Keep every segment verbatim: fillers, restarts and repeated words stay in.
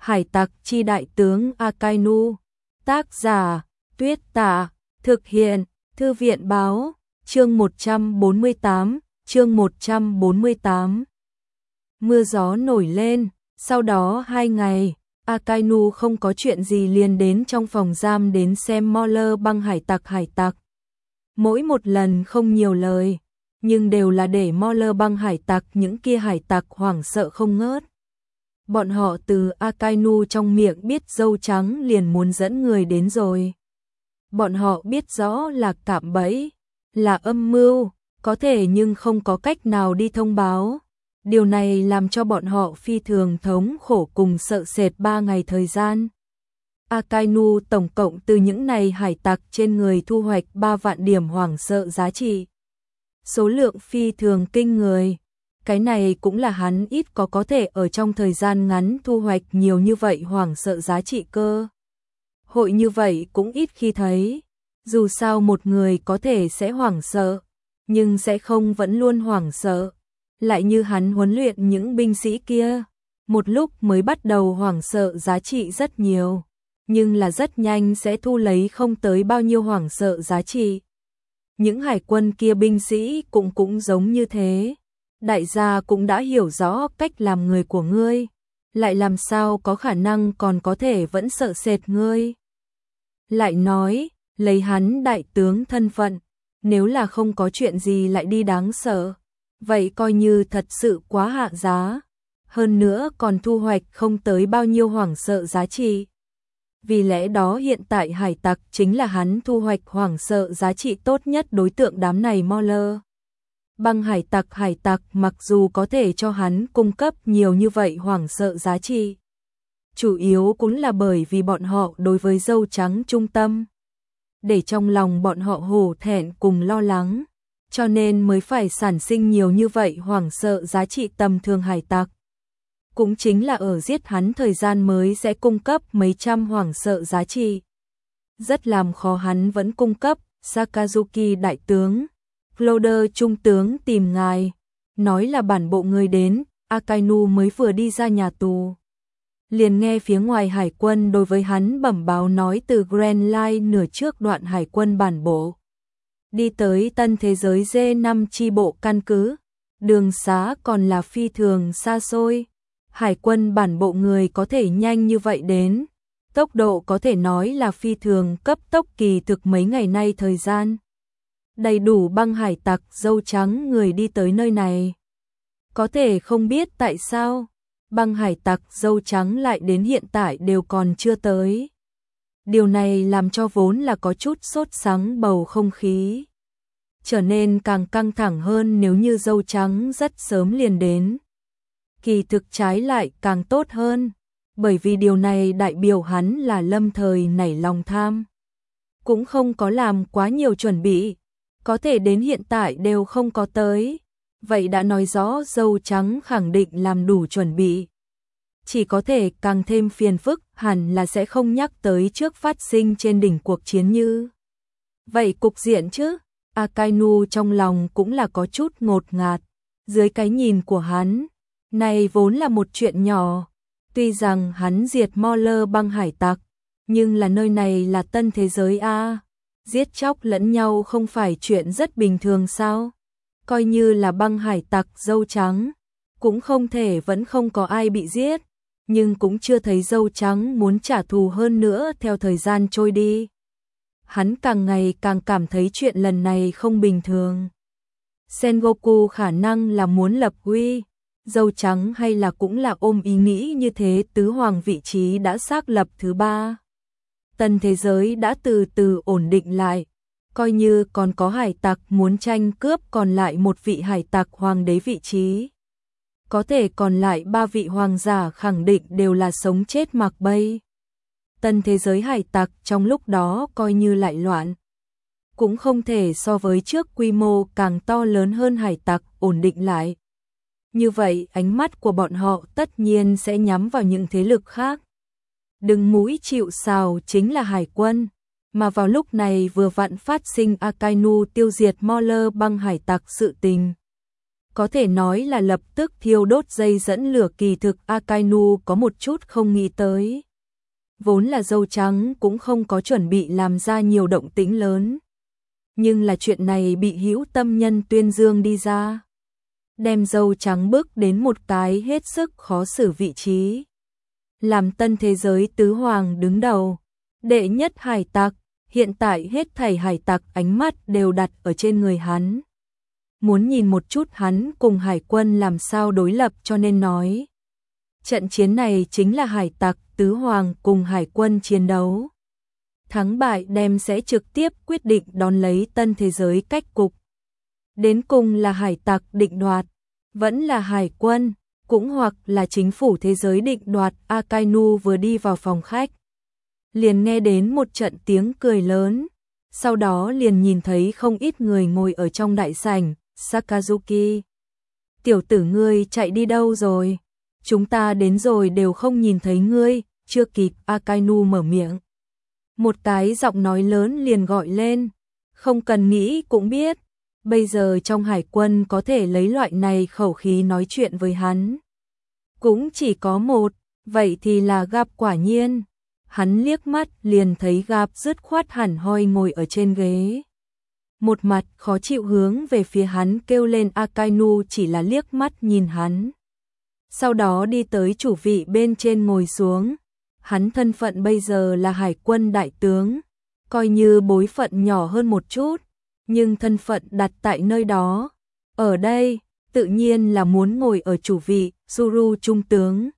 Hải tặc chi đại tướng Akainu. Tác giả, Tuyết Tạ. Thực hiện, Thư viện báo. Chương một trăm bốn mươi tám, chương một trăm bốn mươi tám. Mưa gió nổi lên, sau đó hai ngày, Akainu không có chuyện gì liền đến trong phòng giam đến xem Mauler băng hải tặc hải tặc. Mỗi một lần không nhiều lời, nhưng đều là để Mauler băng hải tặc những kia hải tặc hoảng sợ không ngớt. Bọn họ từ Akainu trong miệng biết dâu trắng liền muốn dẫn người đến rồi. Bọn họ biết rõ là cạm bẫy, là âm mưu, có thể nhưng không có cách nào đi thông báo. Điều này làm cho bọn họ phi thường thống khổ cùng sợ sệt ba ngày thời gian. Akainu tổng cộng từ những này hải tặc trên người thu hoạch ba vạn điểm hoảng sợ giá trị. Số lượng phi thường kinh người. Cái này cũng là hắn ít có có thể ở trong thời gian ngắn thu hoạch nhiều như vậy hoảng sợ giá trị cơ. Hội như vậy cũng ít khi thấy. Dù sao một người có thể sẽ hoảng sợ, nhưng sẽ không vẫn luôn hoảng sợ. Lại như hắn huấn luyện những binh sĩ kia, một lúc mới bắt đầu hoảng sợ giá trị rất nhiều, nhưng là rất nhanh sẽ thu lấy không tới bao nhiêu hoảng sợ giá trị. Những hải quân kia binh sĩ cũng cũng giống như thế. Đại gia cũng đã hiểu rõ cách làm người của ngươi, lại làm sao có khả năng còn có thể vẫn sợ sệt ngươi. Lại nói, lấy hắn đại tướng thân phận, nếu là không có chuyện gì lại đi đáng sợ, vậy coi như thật sự quá hạ giá, hơn nữa còn thu hoạch không tới bao nhiêu hoảng sợ giá trị. Vì lẽ đó hiện tại hải tặc chính là hắn thu hoạch hoảng sợ giá trị tốt nhất đối tượng đám này Mauler. Băng hải tặc hải tặc mặc dù có thể cho hắn cung cấp nhiều như vậy hoảng sợ giá trị, chủ yếu cũng là bởi vì bọn họ đối với dâu trắng trung tâm, để trong lòng bọn họ hổ thẹn cùng lo lắng, cho nên mới phải sản sinh nhiều như vậy hoảng sợ giá trị tầm thường hải tặc. Cũng chính là ở giết hắn thời gian mới sẽ cung cấp mấy trăm hoảng sợ giá trị. Rất làm khó hắn vẫn cung cấp. Sakazuki đại tướng, Cloder trung tướng tìm ngài, nói là bản bộ người đến. Akainu mới vừa đi ra nhà tù, liền nghe phía ngoài hải quân đối với hắn bẩm báo nói từ Grand Line nửa trước đoạn hải quân bản bộ đi tới tân thế giới D năm chi bộ căn cứ, đường xá còn là phi thường xa xôi. Hải quân bản bộ người có thể nhanh như vậy đến, tốc độ có thể nói là phi thường cấp tốc, kỳ thực mấy ngày nay thời gian đầy đủ băng hải tặc dâu trắng người đi tới nơi này. Có thể không biết tại sao băng hải tặc dâu trắng lại đến hiện tại đều còn chưa tới. Điều này làm cho vốn là có chút sốt sắng bầu không khí trở nên càng căng thẳng hơn. Nếu như dâu trắng rất sớm liền đến, kỳ thực trái lại càng tốt hơn, bởi vì điều này đại biểu hắn là lâm thời nảy lòng tham, cũng không có làm quá nhiều chuẩn bị, có thể đến hiện tại đều không có tới, vậy đã nói rõ dâu trắng khẳng định làm đủ chuẩn bị. Chỉ có thể càng thêm phiền phức, hẳn là sẽ không nhắc tới trước phát sinh trên đỉnh cuộc chiến như vậy cục diện chứ. Akainu trong lòng cũng là có chút ngột ngạt, dưới cái nhìn của hắn, này vốn là một chuyện nhỏ. Tuy rằng hắn diệt Mauler băng hải tặc, nhưng là nơi này là tân thế giới a, giết chóc lẫn nhau không phải chuyện rất bình thường sao? Coi như là băng hải tặc dâu trắng, cũng không thể vẫn không có ai bị giết, nhưng cũng chưa thấy dâu trắng muốn trả thù hơn nữa. Theo thời gian trôi đi, hắn càng ngày càng cảm thấy chuyện lần này không bình thường. Sengoku khả năng là muốn lập uy, dâu trắng hay là cũng là ôm ý nghĩ như thế. Tứ hoàng vị trí đã xác lập thứ ba, tân thế giới đã từ từ ổn định lại, coi như còn có hải tặc muốn tranh cướp còn lại một vị hải tặc hoàng đế vị trí, có thể còn lại ba vị hoàng giả khẳng định đều là sống chết mặc bay. Tân thế giới hải tặc trong lúc đó coi như lại loạn, cũng không thể so với trước quy mô càng to lớn hơn hải tặc ổn định lại. Như vậy ánh mắt của bọn họ tất nhiên sẽ nhắm vào những thế lực khác. Đứng mũi chịu sào chính là hải quân, mà vào lúc này vừa vặn phát sinh Akainu tiêu diệt Mauler băng hải tặc sự tình. Có thể nói là lập tức thiêu đốt dây dẫn lửa, kỳ thực Akainu có một chút không nghĩ tới. Vốn là dâu trắng cũng không có chuẩn bị làm ra nhiều động tĩnh lớn. Nhưng là chuyện này bị hữu tâm nhân tuyên dương đi ra. Đem dâu trắng bước đến một cái hết sức khó xử vị trí. Làm tân thế giới tứ hoàng đứng đầu. Đệ nhất hải tặc, hiện tại hết thảy hải tặc ánh mắt đều đặt ở trên người hắn. Muốn nhìn một chút hắn cùng hải quân làm sao đối lập, cho nên nói. Trận chiến này chính là hải tặc tứ hoàng cùng hải quân chiến đấu. Thắng bại đem sẽ trực tiếp quyết định đón lấy tân thế giới cách cục. Đến cùng là hải tặc định đoạt, vẫn là hải quân, cũng hoặc là chính phủ thế giới định đoạt. Akainu vừa đi vào phòng khách, liền nghe đến một trận tiếng cười lớn, sau đó liền nhìn thấy không ít người ngồi ở trong đại sảnh. Sakazuki, tiểu tử ngươi chạy đi đâu rồi? Chúng ta đến rồi đều không nhìn thấy ngươi. Chưa kịp Akainu mở miệng, một cái giọng nói lớn liền gọi lên. Không cần nghĩ cũng biết, bây giờ trong hải quân có thể lấy loại này khẩu khí nói chuyện với hắn cũng chỉ có một, vậy thì là Gap. Quả nhiên, hắn liếc mắt liền thấy Gap dứt khoát hẳn hoi ngồi ở trên ghế, một mặt khó chịu hướng về phía hắn kêu lên. Akainu chỉ là liếc mắt nhìn hắn, sau đó đi tới chủ vị bên trên ngồi xuống. Hắn thân phận bây giờ là hải quân đại tướng, coi như bối phận nhỏ hơn một chút, nhưng thân phận đặt tại nơi đó, ở đây, tự nhiên là muốn ngồi ở chủ vị. Zuru trung tướng,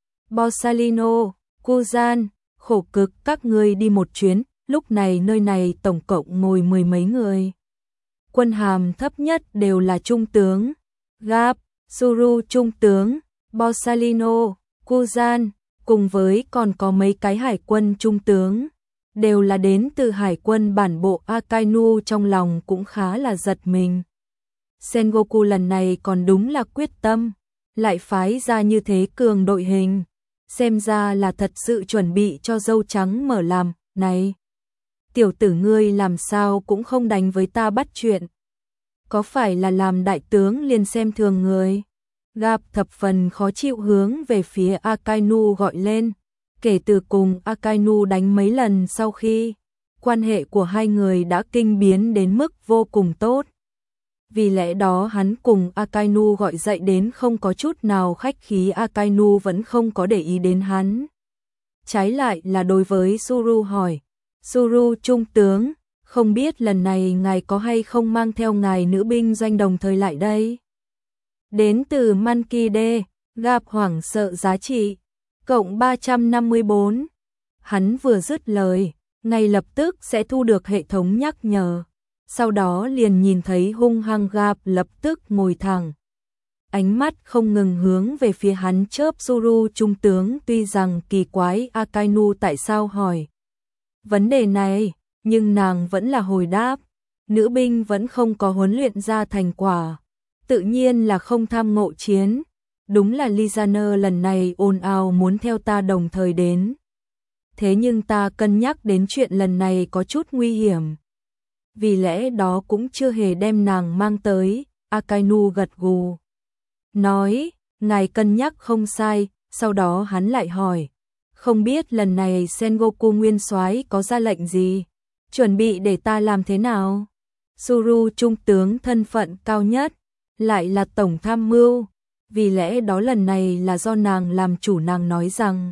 Borsalino, Kuzan, khổ cực các ngươi đi một chuyến. Lúc này nơi này tổng cộng ngồi mười mấy người. Quân hàm thấp nhất đều là trung tướng. Gap, Zuru trung tướng, Borsalino, Kuzan, cùng với còn có mấy cái hải quân trung tướng, đều là đến từ hải quân bản bộ. Akainu trong lòng cũng khá là giật mình. Sengoku lần này còn đúng là quyết tâm, lại phái ra như thế cường đội hình, xem ra là thật sự chuẩn bị cho dâu trắng mở làm. Này, tiểu tử ngươi làm sao cũng không đánh với ta bắt chuyện, có phải là làm đại tướng liền xem thường người? Gap thập phần khó chịu hướng về phía Akainu gọi lên. Kể từ cùng Akainu đánh mấy lần sau khi, quan hệ của hai người đã kinh biến đến mức vô cùng tốt. Vì lẽ đó hắn cùng Akainu gọi dậy đến không có chút nào khách khí. Akainu vẫn không có để ý đến hắn. Trái lại là đối với Zuru hỏi. Zuru trung tướng, không biết lần này ngài có hay không mang theo ngài nữ binh doanh đồng thời lại đây? Đến từ Mankide, Gap hoảng sợ giá trị, cộng ba trăm năm mươi bốn. Hắn vừa dứt lời, ngay lập tức sẽ thu được hệ thống nhắc nhở. Sau đó liền nhìn thấy hung hăng Gap lập tức ngồi thẳng. Ánh mắt không ngừng hướng về phía hắn chớp. Zuru trung tướng tuy rằng kỳ quái Akainu tại sao hỏi vấn đề này, nhưng nàng vẫn là hồi đáp. Nữ binh vẫn không có huấn luyện ra thành quả, tự nhiên là không tham ngộ chiến. Đúng là Lizaner lần này ồn ào muốn theo ta đồng thời đến. Thế nhưng ta cân nhắc đến chuyện lần này có chút nguy hiểm, vì lẽ đó cũng chưa hề đem nàng mang tới. Akainu gật gù, nói, ngài cân nhắc không sai. Sau đó hắn lại hỏi, không biết lần này Sengoku nguyên soái có ra lệnh gì, chuẩn bị để ta làm thế nào? Zuru trung tướng thân phận cao nhất, lại là tổng tham mưu, vì lẽ đó lần này là do nàng làm chủ. Nàng nói rằng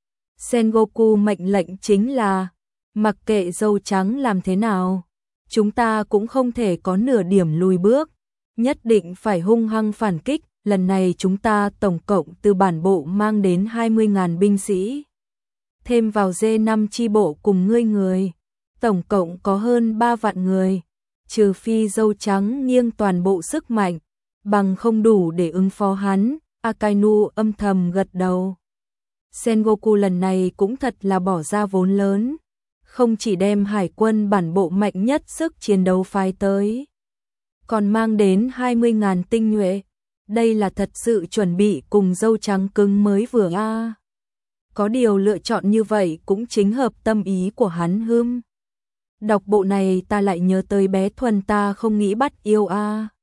Sengoku mệnh lệnh chính là mặc kệ dâu trắng làm thế nào, chúng ta cũng không thể có nửa điểm lùi bước, nhất định phải hung hăng phản kích. Lần này chúng ta tổng cộng từ bản bộ mang đến hai mươi nghìn binh sĩ, thêm vào D năm chi bộ cùng ngươi người, tổng cộng có hơn ba vạn người, trừ phi dâu trắng nghiêng toàn bộ sức mạnh, bằng không đủ để ứng phó hắn. Akainu âm thầm gật đầu. Sengoku lần này cũng thật là bỏ ra vốn lớn, không chỉ đem hải quân bản bộ mạnh nhất sức chiến đấu phái tới, còn mang đến hai mươi nghìn tinh nhuệ. Đây là thật sự chuẩn bị cùng dâu trắng cứng mới vừa a. À. Có điều lựa chọn như vậy cũng chính hợp tâm ý của hắn hưm. Đọc bộ này ta lại nhớ tới bé Thuần ta không nghĩ bắt yêu a. À.